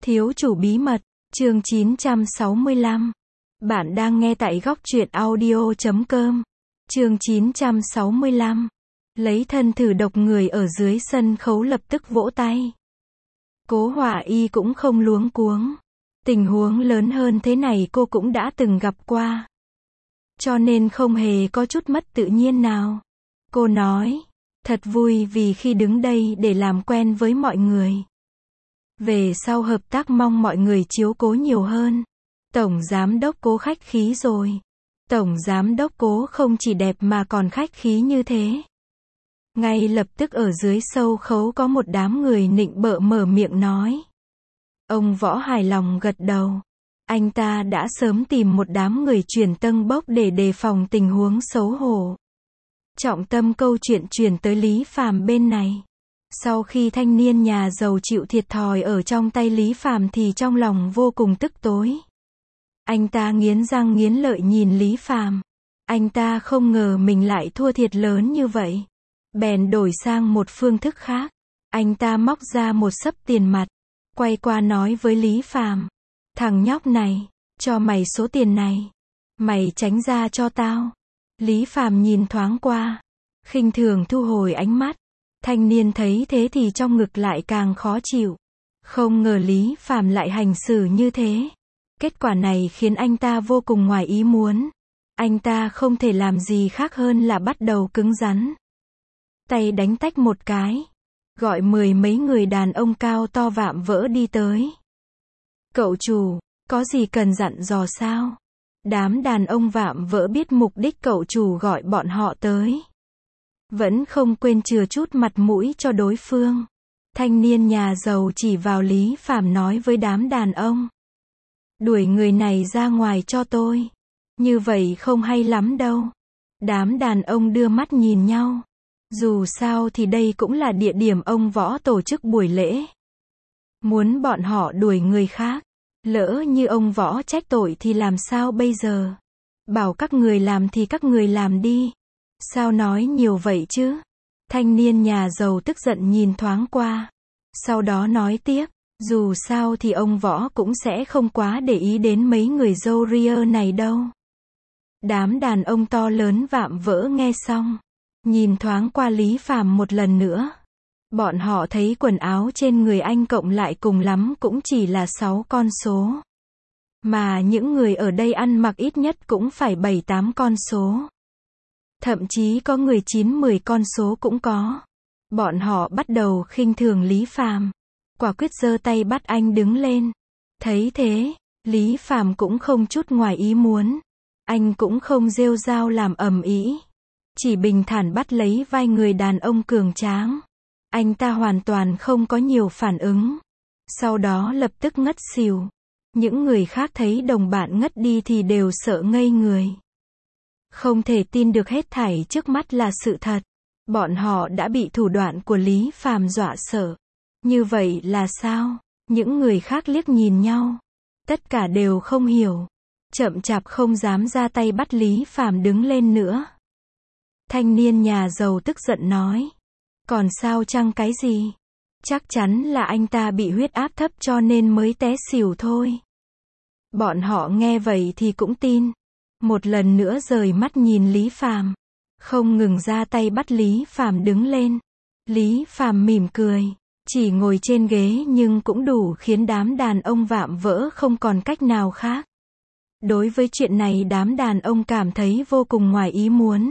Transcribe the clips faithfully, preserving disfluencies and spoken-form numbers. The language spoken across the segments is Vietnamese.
Thiếu chủ bí mật, chương chín trăm sáu mươi lăm. Bạn đang nghe tại góc truyện audio chấm com. Chương chín trăm sáu mươi lăm. Lấy thân thử độc, người ở dưới sân khấu lập tức vỗ tay. Cố Họa Y cũng không luống cuống. Tình huống lớn hơn thế này cô cũng đã từng gặp qua. Cho nên không hề có chút mất tự nhiên nào. Cô nói, thật vui vì khi đứng đây để làm quen với mọi người. Về sau hợp tác mong mọi người chiếu cố nhiều hơn. Tổng giám đốc Cố khách khí rồi. Tổng giám đốc Cố không chỉ đẹp mà còn khách khí như thế. Ngay lập tức ở dưới sâu khấu có một đám người nịnh bợ mở miệng nói. Ông Võ hài lòng gật đầu. Anh ta đã sớm tìm một đám người truyền tân bốc để đề phòng tình huống xấu hổ. Trọng tâm câu chuyện chuyển tới Lý Phàm bên này. Sau khi thanh niên nhà giàu chịu thiệt thòi ở trong tay Lý Phàm thì trong lòng vô cùng tức tối. Anh ta nghiến răng nghiến lợi nhìn Lý Phàm. Anh ta không ngờ mình lại thua thiệt lớn như vậy. Bèn đổi sang một phương thức khác. Anh ta móc ra một xấp tiền mặt. Quay qua nói với Lý Phàm. Thằng nhóc này, cho mày số tiền này. Mày tránh ra cho tao. Lý Phàm nhìn thoáng qua. Khinh thường thu hồi ánh mắt. Thanh niên thấy thế thì trong ngực lại càng khó chịu. Không ngờ Lý Phàm lại hành xử như thế. Kết quả này khiến anh ta vô cùng ngoài ý muốn. Anh ta không thể làm gì khác hơn là bắt đầu cứng rắn. Tay đánh tách một cái. Gọi mười mấy người đàn ông cao to vạm vỡ đi tới. Cậu chủ, có gì cần dặn dò sao? Đám đàn ông vạm vỡ biết mục đích cậu chủ gọi bọn họ tới. Vẫn không quên chừa chút mặt mũi cho đối phương. Thanh niên nhà giàu chỉ vào Lý Phàm nói với đám đàn ông. Đuổi người này ra ngoài cho tôi. Như vậy không hay lắm đâu. Đám đàn ông đưa mắt nhìn nhau. Dù sao thì đây cũng là địa điểm ông Võ tổ chức buổi lễ. Muốn bọn họ đuổi người khác. Lỡ như ông Võ trách tội thì làm sao bây giờ? Bảo các người làm thì các người làm đi. Sao nói nhiều vậy chứ? Thanh niên nhà giàu tức giận nhìn thoáng qua. Sau đó nói tiếp. Dù sao thì ông Võ cũng sẽ không quá để ý đến mấy người râu ria này đâu. Đám đàn ông to lớn vạm vỡ nghe xong. Nhìn thoáng qua Lý Phàm một lần nữa. Bọn họ thấy quần áo trên người anh cộng lại cùng lắm cũng chỉ là sáu con số. Mà những người ở đây ăn mặc ít nhất cũng phải bảy tám con số. Thậm chí có người chín mười con số cũng có. Bọn họ bắt đầu khinh thường Lý Phàm. Quả quyết giơ tay bắt anh đứng lên. Thấy thế, Lý Phàm cũng không chút ngoài ý muốn. Anh cũng không rêu rao làm ầm ĩ. Chỉ bình thản bắt lấy vai người đàn ông cường tráng. Anh ta hoàn toàn không có nhiều phản ứng. Sau đó lập tức ngất xỉu. Những người khác thấy đồng bạn ngất đi thì đều sợ ngây người. Không thể tin được hết thảy trước mắt là sự thật. Bọn họ đã bị thủ đoạn của Lý Phàm dọa sợ. Như vậy là sao? Những người khác liếc nhìn nhau. Tất cả đều không hiểu. Chậm chạp không dám ra tay bắt Lý Phàm đứng lên nữa. Thanh niên nhà giàu tức giận nói. Còn sao chăng cái gì? Chắc chắn là anh ta bị huyết áp thấp cho nên mới té xỉu thôi. Bọn họ nghe vậy thì cũng tin. Một lần nữa rời mắt nhìn Lý Phàm. Không ngừng ra tay bắt Lý Phàm đứng lên. Lý Phàm mỉm cười. Chỉ ngồi trên ghế nhưng cũng đủ khiến đám đàn ông vạm vỡ không còn cách nào khác. Đối với chuyện này đám đàn ông cảm thấy vô cùng ngoài ý muốn.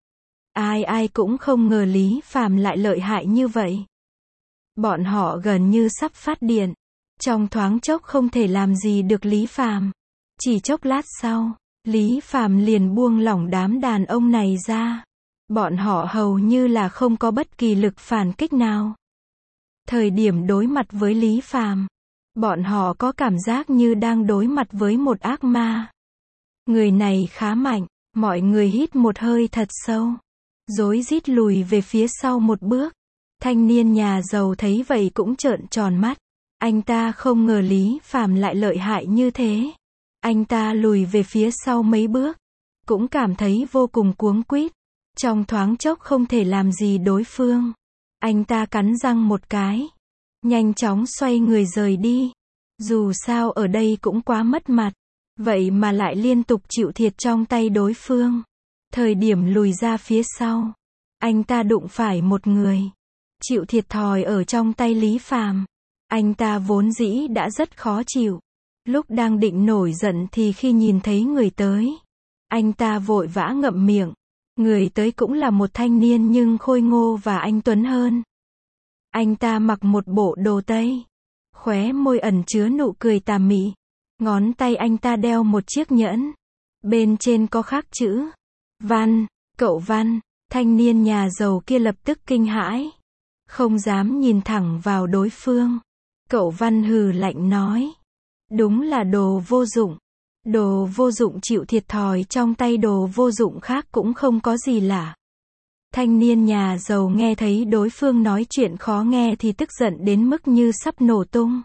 Ai ai cũng không ngờ Lý Phàm lại lợi hại như vậy. Bọn họ gần như sắp phát điên. Trong thoáng chốc không thể làm gì được Lý Phàm. Chỉ chốc lát sau, Lý Phàm liền buông lỏng đám đàn ông này ra. Bọn họ hầu như là không có bất kỳ lực phản kích nào. Thời điểm đối mặt với Lý Phàm, bọn họ có cảm giác như đang đối mặt với một ác ma. Người này khá mạnh, mọi người hít một hơi thật sâu. Rối rít lùi về phía sau một bước. Thanh niên nhà giàu thấy vậy cũng trợn tròn mắt. Anh ta không ngờ Lý Phàm lại lợi hại như thế. Anh ta lùi về phía sau mấy bước. Cũng cảm thấy vô cùng cuống quýt. Trong thoáng chốc không thể làm gì đối phương. Anh ta cắn răng một cái. Nhanh chóng xoay người rời đi. Dù sao ở đây cũng quá mất mặt. Vậy mà lại liên tục chịu thiệt trong tay đối phương. Thời điểm lùi ra phía sau, anh ta đụng phải một người. Chịu thiệt thòi ở trong tay Lý Phàm. Anh ta vốn dĩ đã rất khó chịu. Lúc đang định nổi giận thì khi nhìn thấy người tới, anh ta vội vã ngậm miệng. Người tới cũng là một thanh niên nhưng khôi ngô và anh tuấn hơn. Anh ta mặc một bộ đồ Tây. Khóe môi ẩn chứa nụ cười tà mị. Ngón tay anh ta đeo một chiếc nhẫn. Bên trên có khắc chữ Văn, cậu Văn. Thanh niên nhà giàu kia lập tức kinh hãi. Không dám nhìn thẳng vào đối phương. Cậu Văn hừ lạnh nói. Đúng là đồ vô dụng. Đồ vô dụng chịu thiệt thòi trong tay đồ vô dụng khác cũng không có gì lạ. Thanh niên nhà giàu nghe thấy đối phương nói chuyện khó nghe thì tức giận đến mức như sắp nổ tung.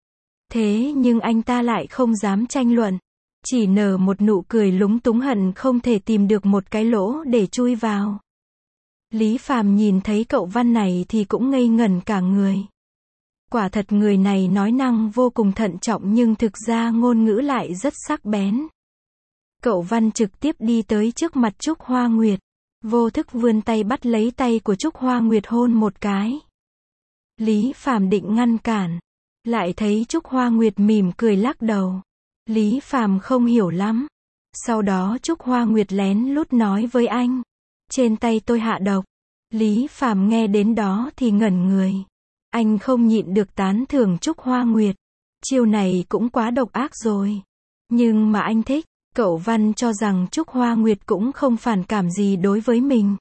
Thế nhưng anh ta lại không dám tranh luận. Chỉ nở một nụ cười lúng túng hận không thể tìm được một cái lỗ để chui vào. Lý Phàm nhìn thấy cậu Văn này thì cũng ngây ngẩn cả người. Quả thật người này nói năng vô cùng thận trọng nhưng thực ra ngôn ngữ lại rất sắc bén. Cậu Văn trực tiếp đi tới trước mặt Trúc Hoa Nguyệt. Vô thức vươn tay bắt lấy tay của Trúc Hoa Nguyệt hôn một cái. Lý Phàm định ngăn cản. Lại thấy Trúc Hoa Nguyệt mỉm cười lắc đầu. Lý Phàm không hiểu lắm. Sau đó Trúc Hoa Nguyệt lén lút nói với anh. Trên tay tôi hạ độc. Lý Phàm nghe đến đó thì ngẩn người. Anh không nhịn được tán thưởng Trúc Hoa Nguyệt. Chiêu này cũng quá độc ác rồi. Nhưng mà anh thích. Cậu Văn cho rằng Trúc Hoa Nguyệt cũng không phản cảm gì đối với mình.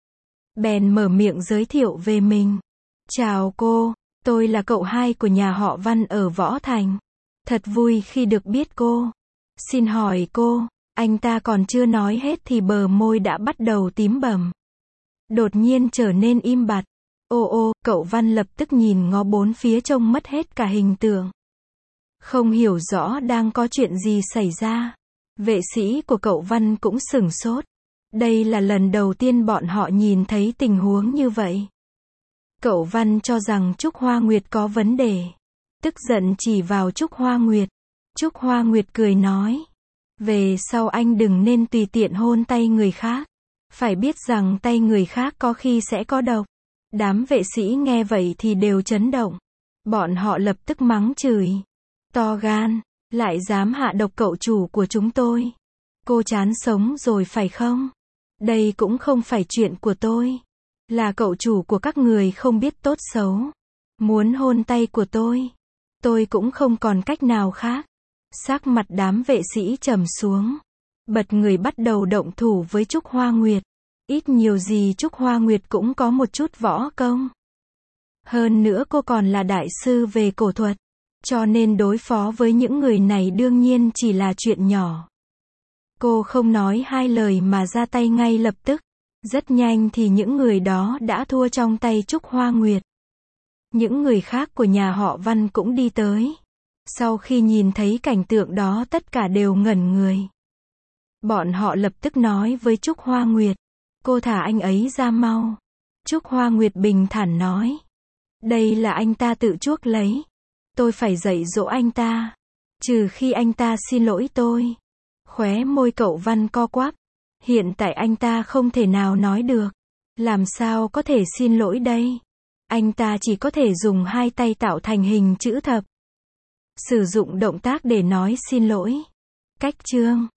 Bèn mở miệng giới thiệu về mình. Chào cô, tôi là cậu hai của nhà họ Văn ở Võ Thành. Thật vui khi được biết cô. Xin hỏi cô, anh ta còn chưa nói hết thì bờ môi đã bắt đầu tím bầm. Đột nhiên trở nên im bặt. Ô ô, cậu Văn lập tức nhìn ngó bốn phía trông mất hết cả hình tượng. Không hiểu rõ đang có chuyện gì xảy ra. Vệ sĩ của cậu Văn cũng sửng sốt. Đây là lần đầu tiên bọn họ nhìn thấy tình huống như vậy. Cậu Văn cho rằng Trúc Hoa Nguyệt có vấn đề. Tức giận chỉ vào Trúc Hoa Nguyệt. Trúc Hoa Nguyệt cười nói. Về sau anh đừng nên tùy tiện hôn tay người khác. Phải biết rằng tay người khác có khi sẽ có độc. Đám vệ sĩ nghe vậy thì đều chấn động. Bọn họ lập tức mắng chửi. To gan. Lại dám hạ độc cậu chủ của chúng tôi. Cô chán sống rồi phải không? Đây cũng không phải chuyện của tôi. Là cậu chủ của các người không biết tốt xấu. Muốn hôn tay của tôi. Tôi cũng không còn cách nào khác. Sắc mặt đám vệ sĩ trầm xuống. Bật người bắt đầu động thủ với Trúc Hoa Nguyệt. Ít nhiều gì Trúc Hoa Nguyệt cũng có một chút võ công. Hơn nữa cô còn là đại sư về cổ thuật. Cho nên đối phó với những người này đương nhiên chỉ là chuyện nhỏ. Cô không nói hai lời mà ra tay ngay lập tức. Rất nhanh thì những người đó đã thua trong tay Trúc Hoa Nguyệt. Những người khác của nhà họ Văn cũng đi tới. Sau khi nhìn thấy cảnh tượng đó tất cả đều ngẩn người. Bọn họ lập tức nói với Trúc Hoa Nguyệt. Cô thả anh ấy ra mau. Trúc Hoa Nguyệt bình thản nói. Đây là anh ta tự chuốc lấy. Tôi phải dạy dỗ anh ta. Trừ khi anh ta xin lỗi tôi. Khóe môi cậu Văn co quắp. Hiện tại anh ta không thể nào nói được. Làm sao có thể xin lỗi đây? Anh ta chỉ có thể dùng hai tay tạo thành hình chữ thập. Sử dụng động tác để nói xin lỗi. Cách chương